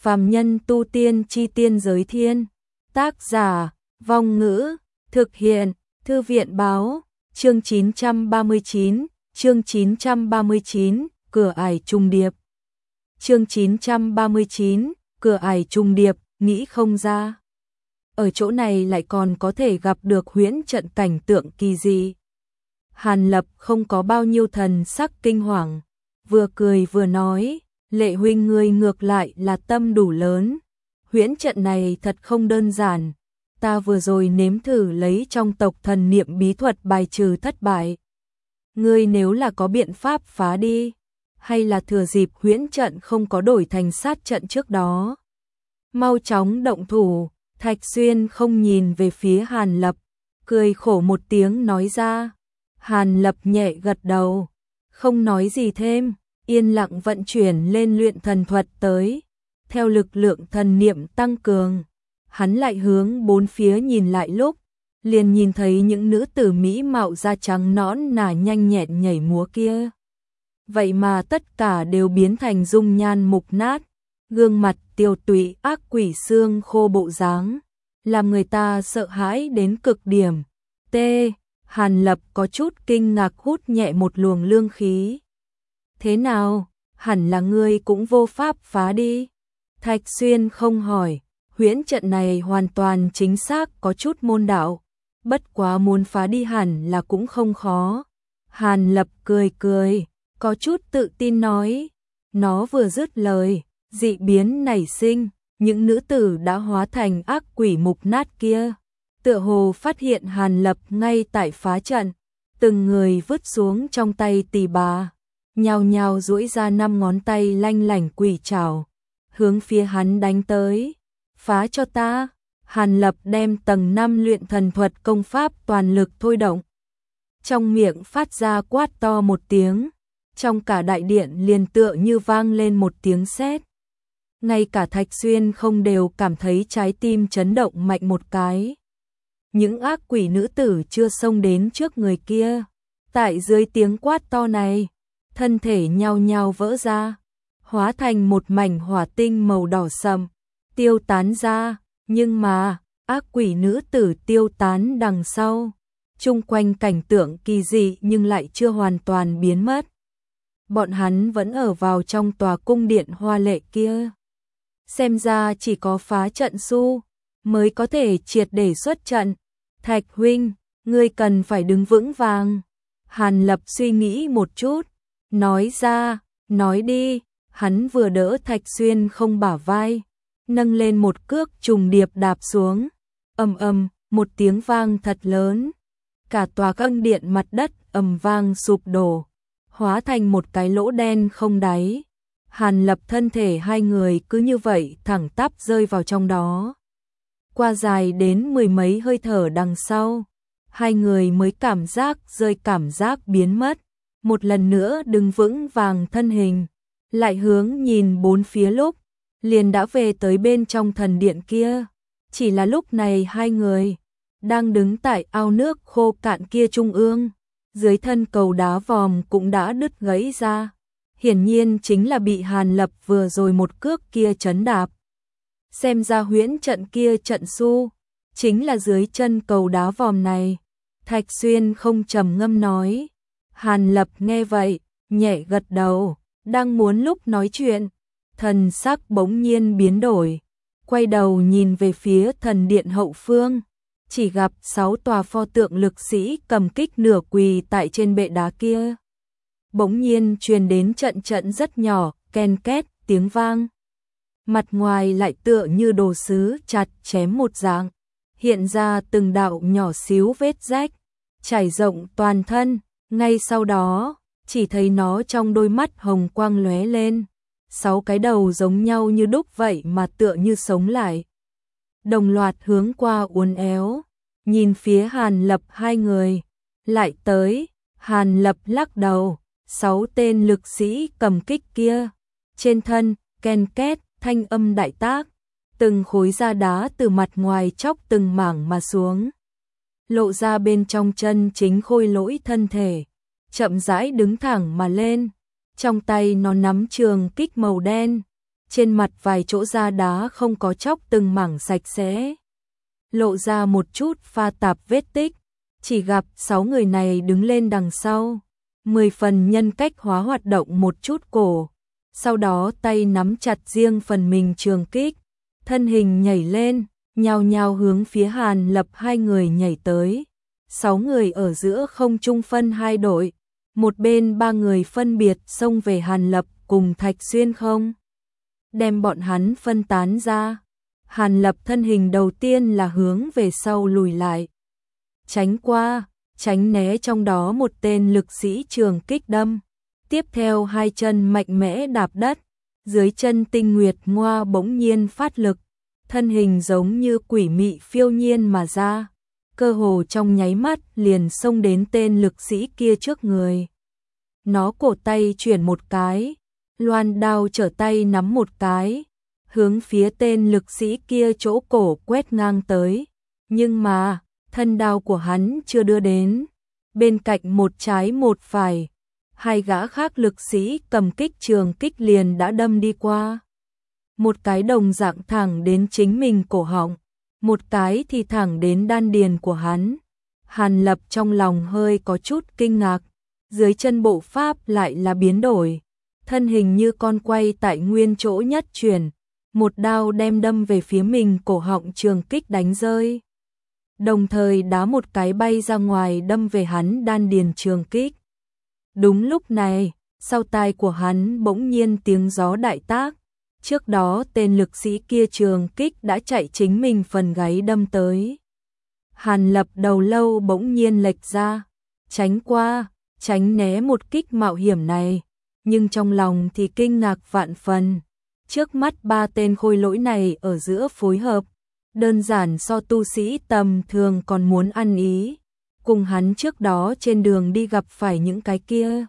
Phàm nhân tu tiên chi tiên giới thiên. Tác giả, Vong Ngữ, thực hiện, Thư viện Báo, chương 939, chương 939, cửa ải trùng điệp. Chương 939, cửa ải trùng điệp, nghĩ không ra. Ở chỗ này lại còn có thể gặp được huyễn trận cảnh tượng kỳ dị. Hàn Lập không có bao nhiêu thần sắc kinh hoàng, vừa cười vừa nói, Lệ huynh ngươi ngược lại là tâm đủ lớn. Huyễn trận này thật không đơn giản, ta vừa rồi nếm thử lấy trong tộc thần niệm bí thuật bài trừ thất bại. Ngươi nếu là có biện pháp phá đi, hay là thừa dịp huyễn trận không có đổi thành sát trận trước đó, mau chóng động thủ. Thạch Xuyên không nhìn về phía Hàn Lập, cười khổ một tiếng nói ra. Hàn Lập nhẹ gật đầu, không nói gì thêm, yên lặng vận chuyển lên luyện thần thuật tới. Theo lực lượng thần niệm tăng cường, hắn lại hướng bốn phía nhìn lại lúc, liền nhìn thấy những nữ tử mỹ mạo da trắng nõn nà nhanh nhẹn nhảy múa kia. Vậy mà tất cả đều biến thành dung nhan mục nát, gương mặt tiêu tụy ác quỷ xương khô bộ dáng, làm người ta sợ hãi đến cực điểm. T. Hàn Lập có chút kinh ngạc hút nhẹ một luồng lương khí. Thế nào, hẳn là ngươi cũng vô pháp phá đi. Thạch Xuyên không hỏi, huyễn trận này hoàn toàn chính xác có chút môn đạo, bất quá muốn phá đi hẳn là cũng không khó. Hàn Lập cười cười, có chút tự tin nói. Nó vừa dứt lời, dị biến nảy sinh, những nữ tử đã hóa thành ác quỷ mục nát kia, tựa hồ phát hiện Hàn Lập ngay tại phá trận, từng người vứt xuống trong tay tỳ bà, nhao nhao duỗi ra 5 ngón tay lanh lảnh quỷ trảo, hướng phía hắn đánh tới. Phá cho ta! Hàn Lập đem tầng 5 luyện thần thuật công pháp toàn lực thôi động. Trong miệng phát ra quát to một tiếng, trong cả đại điện liền tựa như vang lên một tiếng sét. Ngay cả Thạch Xuyên không đều cảm thấy trái tim chấn động mạnh một cái. Những ác quỷ nữ tử chưa xông đến trước người kia, tại dưới tiếng quát to này, thân thể nhao nhao vỡ ra, hóa thành một mảnh hỏa tinh màu đỏ sậm, tiêu tán ra. Nhưng mà, ác quỷ nữ tử tiêu tán đằng sau, chung quanh cảnh tượng kỳ dị nhưng lại chưa hoàn toàn biến mất. Bọn hắn vẫn ở vào trong tòa cung điện hoa lệ kia. Xem ra chỉ có phá trận su mới có thể triệt để xuất trận. Thạch huynh, ngươi cần phải đứng vững vàng. Hàn Lập suy nghĩ một chút, nói ra, nói đi. Hắn vừa đỡ Thạch Xuyên không bả vai, nâng lên một cước trùng điệp đạp xuống. Ầm ầm, một tiếng vang thật lớn. Cả tòa cung điện mặt đất ầm vang sụp đổ, hóa thành một cái lỗ đen không đáy. Hàn Lập thân thể hai người cứ như vậy thẳng tắp rơi vào trong đó. Qua dài đến 10 mấy hơi thở đằng sau, hai người mới cảm giác biến mất. Một lần nữa đứng vững vàng thân hình, lại hướng nhìn bốn phía lúc, liền đã về tới bên trong thần điện kia. Chỉ là lúc này hai người đang đứng tại ao nước khô cạn kia trung ương, dưới thân cầu đá vòm cũng đã đứt gãy ra. Hiển nhiên chính là bị Hàn Lập vừa rồi một cước kia chấn đạp. Xem ra huyễn trận kia trận su chính là dưới chân cầu đá vòm này. Thạch Xuyên không trầm ngâm nói. Hàn Lập nghe vậy, nhẹ gật đầu, đang muốn lúc nói chuyện, thần sắc bỗng nhiên biến đổi, quay đầu nhìn về phía thần điện hậu phương, chỉ gặp 6 tòa pho tượng lực sĩ cầm kích nửa quỳ tại trên bệ đá kia. Bỗng nhiên truyền đến trận trận rất nhỏ, ken két tiếng vang. Mặt ngoài lại tựa như đồ sứ chặt chém một dạng, hiện ra từng đạo nhỏ xíu vết rách, trải rộng toàn thân. Ngay sau đó, chỉ thấy nó trong đôi mắt hồng quang lóe lên, 6 cái đầu giống nhau như đúc vậy mà tựa như sống lại. Đồng loạt hướng qua uốn éo, nhìn phía Hàn Lập hai người. Lại tới, Hàn Lập lắc đầu, 6 tên lực sĩ cầm kích kia, trên thân, ken két, thanh âm đại tác, từng khối da đá từ mặt ngoài chóc từng mảng mà xuống, lộ ra bên trong chân chính khôi lỗi thân thể, chậm rãi đứng thẳng mà lên, trong tay nó nắm trường kích màu đen, trên mặt vài chỗ da đá không có chóc từng mảng sạch sẽ, lộ ra một chút pha tạp vết tích. Chỉ gặp 6 người này đứng lên đằng sau, 10 phần nhân cách hóa hoạt động một chút cổ, sau đó tay nắm chặt riêng phần mình trường kích, thân hình nhảy lên, nhào nhào hướng phía Hàn Lập hai người nhảy tới. 6 người ở giữa không trung phân hai đội, một bên 3 người phân biệt xông về Hàn Lập cùng Thạch Xuyên không, đem bọn hắn phân tán ra. Hàn Lập thân hình đầu tiên là hướng về sau lùi lại, tránh qua, tránh né trong đó một tên lực sĩ trường kích đâm. Tiếp theo hai chân mạnh mẽ đạp đất, dưới chân Tinh Nguyệt Ngoa bỗng nhiên phát lực, thân hình giống như quỷ mị phiêu nhiên mà ra, cơ hồ trong nháy mắt liền xông đến tên lực sĩ kia trước người. Nó cổ tay chuyển một cái, loan đao trở tay nắm một cái, hướng phía tên lực sĩ kia chỗ cổ quét ngang tới, nhưng mà thân đao của hắn chưa đưa đến, bên cạnh một trái một phải, hai gã khác lực sĩ cầm kích trường kích liền đã đâm đi qua. Một cái đồng dạng thẳng đến chính mình cổ họng, một cái thì thẳng đến đan điền của hắn. Hàn Lập trong lòng hơi có chút kinh ngạc, dưới chân bộ pháp lại là biến đổi, thân hình như con quay tại nguyên chỗ nhất chuyển, một đao đem đâm về phía mình cổ họng trường kích đánh rơi, đồng thời đá một cái bay ra ngoài đâm về hắn đan điền trường kích. Đúng lúc này, sau tai của hắn bỗng nhiên tiếng gió đại tác, trước đó tên lực sĩ kia trường kích đã chạy chính mình phần gáy đâm tới. Hàn Lập đầu lâu bỗng nhiên lệch ra, tránh qua, tránh né một kích mạo hiểm này, nhưng trong lòng thì kinh ngạc vạn phần. Trước mắt ba tên khôi lỗi này ở giữa phối hợp, đơn giản so tu sĩ tầm thường còn muốn ăn ý, cùng hắn trước đó trên đường đi gặp phải những cái kia.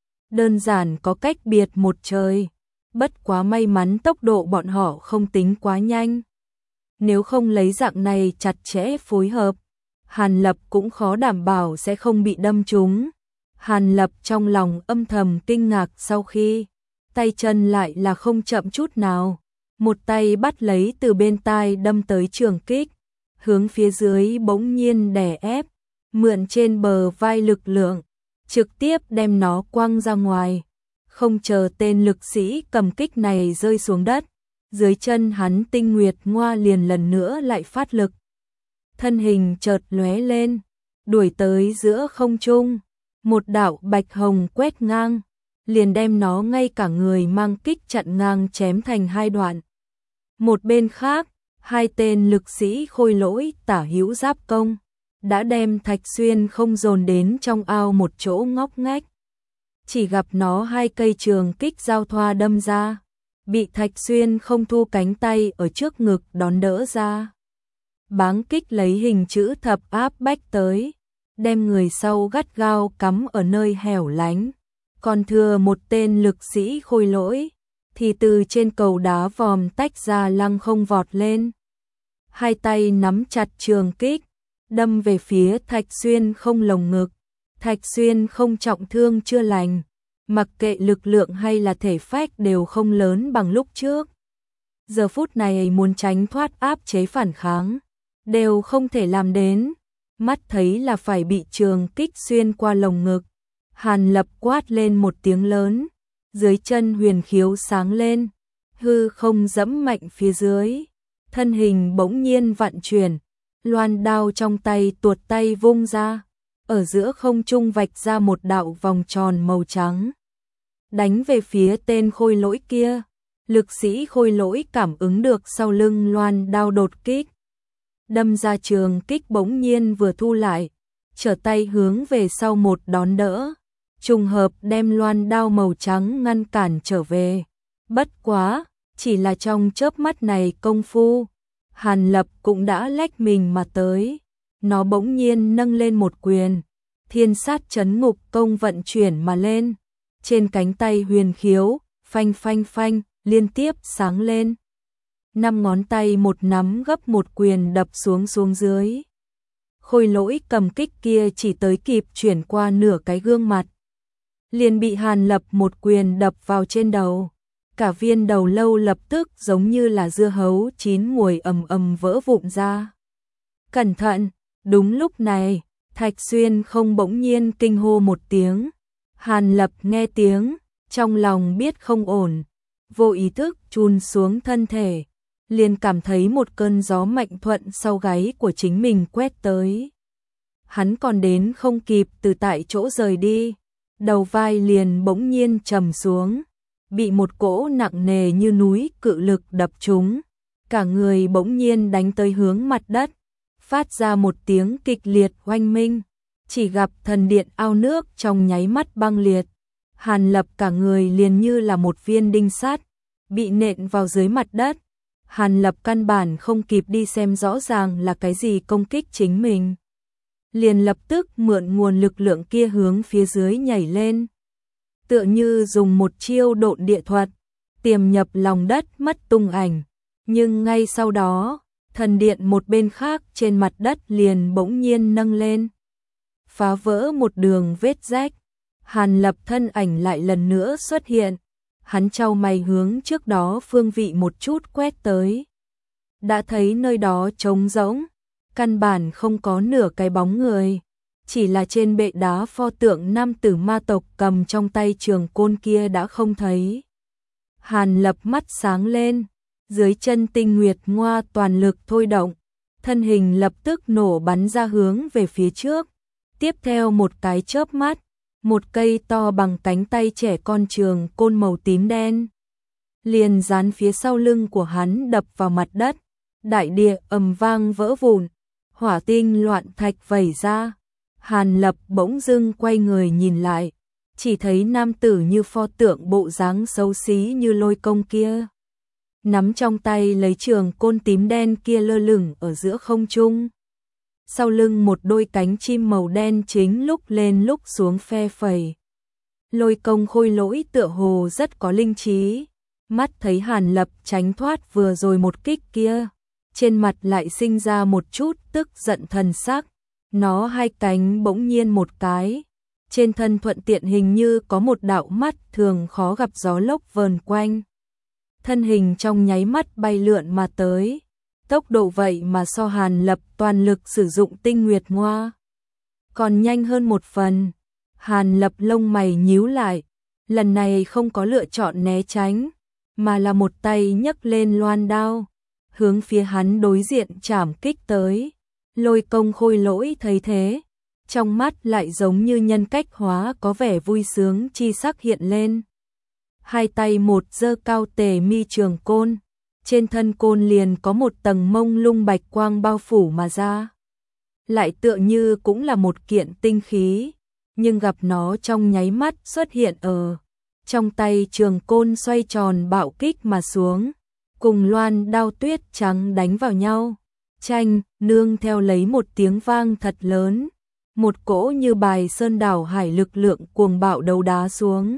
Đơn giản có cách biệt một trời, bất quá may mắn tốc độ bọn họ không tính quá nhanh. Nếu không lấy dạng này chặt chẽ phối hợp, Hàn Lập cũng khó đảm bảo sẽ không bị đâm trúng. Hàn Lập trong lòng âm thầm kinh ngạc sau khi, tay chân lại là không chậm chút nào, một tay bắt lấy từ bên tai đâm tới trường kích, hướng phía dưới bỗng nhiên đè ép, mượn trên bờ vai lực lượng, trực tiếp đem nó quăng ra ngoài. Không chờ tên lực sĩ cầm kích này rơi xuống đất, dưới chân hắn Tinh Nguyệt Ngoa liền lần nữa lại phát lực. Thân hình chợt lóe lên, đuổi tới giữa không trung, một đạo bạch hồng quét ngang, liền đem nó ngay cả người mang kích chặn ngang chém thành hai đoạn. Một bên khác, hai tên lực sĩ khôi lỗi tả hữu giáp công, đã đem Thạch Xuyên không dồn đến trong ao một chỗ ngóc ngách. Chỉ gặp nó hai cây trường kích giao thoa đâm ra, bị Thạch Xuyên không thu cánh tay ở trước ngực đón đỡ ra. Báng kích lấy hình chữ thập áp bách tới, đem người sau gắt gao cắm ở nơi hẻo lánh. Còn thừa một tên lực sĩ khôi lỗi, thì từ trên cầu đá vòm tách ra lăng không vọt lên. Hai tay nắm chặt trường kích, đâm về phía Thạch Xuyên không lồng ngực. Thạch Xuyên không trọng thương chưa lành, mặc kệ lực lượng hay là thể phách đều không lớn bằng lúc trước. Giờ phút này muốn tránh thoát áp chế phản kháng, đều không thể làm đến, mắt thấy là phải bị trường kích xuyên qua lồng ngực. Hàn Lập quát lên một tiếng lớn, dưới chân huyền khiếu sáng lên, hư không dẫm mạnh phía dưới, thân hình bỗng nhiên vặn chuyển, loan đao trong tay tuột tay vung ra, ở giữa không trung vạch ra một đạo vòng tròn màu trắng, đánh về phía tên khôi lỗi kia. Lực sĩ khôi lỗi cảm ứng được sau lưng loan đao đột kích, đâm ra trường kích bỗng nhiên vừa thu lại, trở tay hướng về sau một đón đỡ, trùng hợp đem loan đao màu trắng ngăn cản trở về. Bất quá, chỉ là trong chớp mắt này công phu, Hàn Lập cũng đã lách mình mà tới. Nó bỗng nhiên nâng lên một quyền, thiên sát chấn ngục công vận chuyển mà lên, trên cánh tay huyền khiếu, phanh phanh phanh, liên tiếp sáng lên. 5 ngón tay một nắm gấp một quyền đập xuống dưới. Khôi lỗi cầm kích kia chỉ tới kịp chuyển qua nửa cái gương mặt, liền bị Hàn Lập một quyền đập vào trên đầu. cả viên đầu lâu lập tức giống như là dưa hấu chín muồi ầm ầm vỡ vụn ra. Cẩn thận, đúng lúc này, Thạch Xuyên không bỗng nhiên kinh hô một tiếng. Hàn Lập nghe tiếng, trong lòng biết không ổn, vô ý thức chùn xuống thân thể, liền cảm thấy một cơn gió mạnh thuận sau gáy của chính mình quét tới. Hắn còn đến không kịp từ tại chỗ rời đi, đầu vai liền bỗng nhiên trầm xuống, bị một cỗ nặng nề như núi cự lực đập trúng, cả người bỗng nhiên đánh tới hướng mặt đất, phát ra một tiếng kịch liệt oanh minh, chỉ gặp thần điện ao nước trong nháy mắt băng liệt. Hàn Lập cả người liền như là một viên đinh sắt, bị nện vào dưới mặt đất. Hàn Lập căn bản không kịp đi xem rõ ràng là cái gì công kích chính mình, liền lập tức mượn nguồn lực lượng kia hướng phía dưới nhảy lên, tựa như dùng một chiêu độn địa thuật, tiềm nhập lòng đất mất tung ảnh. Nhưng ngay sau đó, thần điện một bên khác trên mặt đất liền bỗng nhiên nâng lên, phá vỡ một đường vết rách. Hàn Lập thân ảnh lại lần nữa xuất hiện, hắn chau mày hướng trước đó phương vị một chút quét tới. Đã thấy nơi đó trống rỗng, căn bản không có nửa cái bóng người, chỉ là trên bệ đá pho tượng nam tử ma tộc cầm trong tay trường côn kia đã không thấy. Hàn Lập mắt sáng lên, dưới chân tinh nguyệt ngoa toàn lực thôi động, thân hình lập tức nổ bắn ra hướng về phía trước. Tiếp theo một cái chớp mắt, một cây to bằng cánh tay trẻ con trường côn màu tím đen liền dán phía sau lưng của hắn đập vào mặt đất, đại địa ầm vang vỡ vụn, hỏa tinh loạn thạch vẩy ra. Hàn Lập bỗng dưng quay người nhìn lại, chỉ thấy nam tử như pho tượng bộ dáng xấu xí như Lôi Công kia, nắm trong tay lấy trường côn tím đen kia lơ lửng ở giữa không trung. Sau lưng một đôi cánh chim màu đen chính lúc lên lúc xuống phe phẩy. Lôi Công khôi lỗi tựa hồ rất có linh trí, mắt thấy Hàn Lập tránh thoát vừa rồi một kích kia, trên mặt lại sinh ra một chút tức giận thần sắc. Nó hai cánh bỗng nhiên một cái, trên thân thuận tiện hình như có một đạo mắt thường khó gặp gió lốc vờn quanh. Thân hình trong nháy mắt bay lượn mà tới, tốc độ vậy mà so Hàn Lập toàn lực sử dụng tinh nguyệt ngoa còn nhanh hơn một phần. Hàn Lập lông mày nhíu lại, lần này không có lựa chọn né tránh, mà là một tay nhấc lên loan đao, hướng phía hắn đối diện chảm kích tới. Lôi Công khôi lỗi thấy thế, trong mắt lại giống như nhân cách hóa có vẻ vui sướng chi sắc hiện lên. Hai tay một giơ cao tề mi trường côn, trên thân côn liền có một tầng mông lung bạch quang bao phủ mà ra. Lại tựa như cũng là một kiện tinh khí, nhưng gặp nó trong nháy mắt xuất hiện ở trong tay trường côn xoay tròn bạo kích mà xuống, cùng loan đao tuyết trắng đánh vào nhau. Chanh, nương theo lấy một tiếng vang thật lớn, một cỗ như bài sơn đảo hải lực lượng cuồng bạo đấu đá xuống.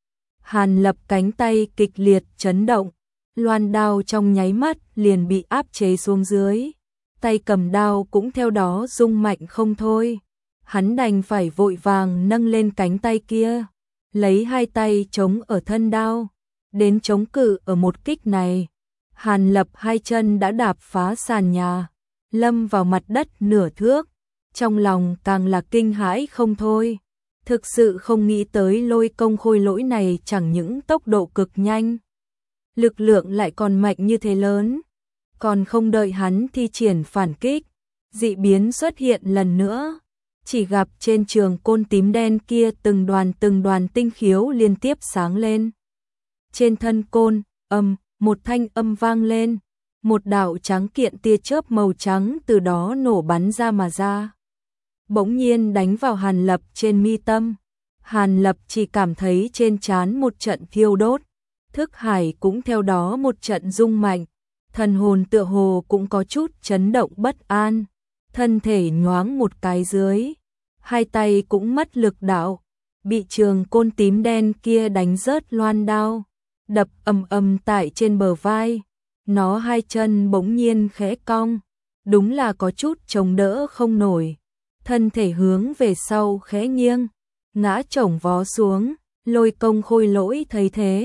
Hàn Lập cánh tay kịch liệt chấn động, loan đao trong nháy mắt liền bị áp chế xuống dưới, tay cầm đao cũng theo đó rung mạnh không thôi. Hắn đành phải vội vàng nâng lên cánh tay kia, lấy hai tay chống ở thân đao, đến chống cự ở một kích này. Hàn Lập hai chân đã đạp phá sàn nhà, lâm vào mặt đất nửa thước, trong lòng càng là kinh hãi không thôi. Thực sự không nghĩ tới Lôi Công khôi lỗi này chẳng những tốc độ cực nhanh, lực lượng lại còn mạnh như thế lớn. Còn không đợi hắn thi triển phản kích, dị biến xuất hiện lần nữa, chỉ gặp trên trường côn tím đen kia từng đoàn tinh khiếu liên tiếp sáng lên. Trên thân côn, một thanh âm vang lên, một đạo trắng kiện tia chớp màu trắng từ đó nổ bắn ra mà ra, bỗng nhiên đánh vào Hàn Lập trên mi tâm. Hàn Lập chỉ cảm thấy trên trán một trận thiêu đốt, thức hải cũng theo đó một trận rung mạnh, thần hồn tựa hồ cũng có chút chấn động bất an, thân thể nhoáng một cái dưới, hai tay cũng mất lực đạo, bị trường côn tím đen kia đánh rớt loan đao, đập ầm tại trên bờ vai. Nó hai chân bỗng nhiên khẽ cong, đúng là có chút chống đỡ không nổi, thân thể hướng về sau khẽ nghiêng, ngã chổng vó xuống. Lôi Công khôi lỗi thấy thế,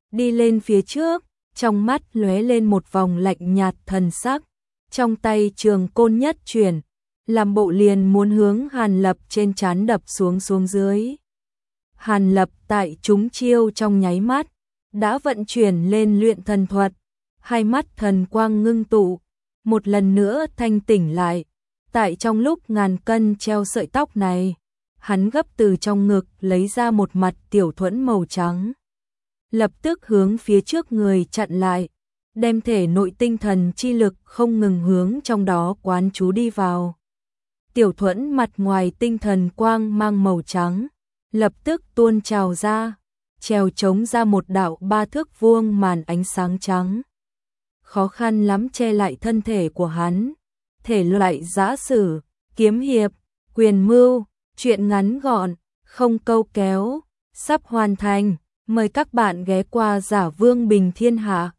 đi lên phía trước, trong mắt lóe lên một vòng lạnh nhạt thần sắc, trong tay trường côn nhất chuyển, làm bộ liền muốn hướng Hàn Lập trên trán đập xuống dưới. Hàn Lập tại trúng chiêu trong nháy mắt, đã vận chuyển lên luyện thần thuật, hai mắt thần quang ngưng tụ, một lần nữa thanh tỉnh lại. Tại trong lúc ngàn cân treo sợi tóc này, hắn gấp từ trong ngực lấy ra một mặt tiểu thuẫn màu trắng. Lập tức hướng phía trước người chặn lại, đem thể nội tinh thần chi lực không ngừng hướng trong đó quán trú đi vào. Tiểu thuẫn mặt ngoài tinh thần quang mang màu trắng, lập tức tuôn trào ra, treo chống ra một đạo 3 thước vuông màn ánh sáng trắng. Khó khăn lắm che lại thân thể của hắn, thể loại giã sử, kiếm hiệp, quyền mưu, truyện ngắn gọn, không câu kéo, sắp hoàn thành. Mời các bạn ghé qua Giả Vương Bình Thiên Hạ.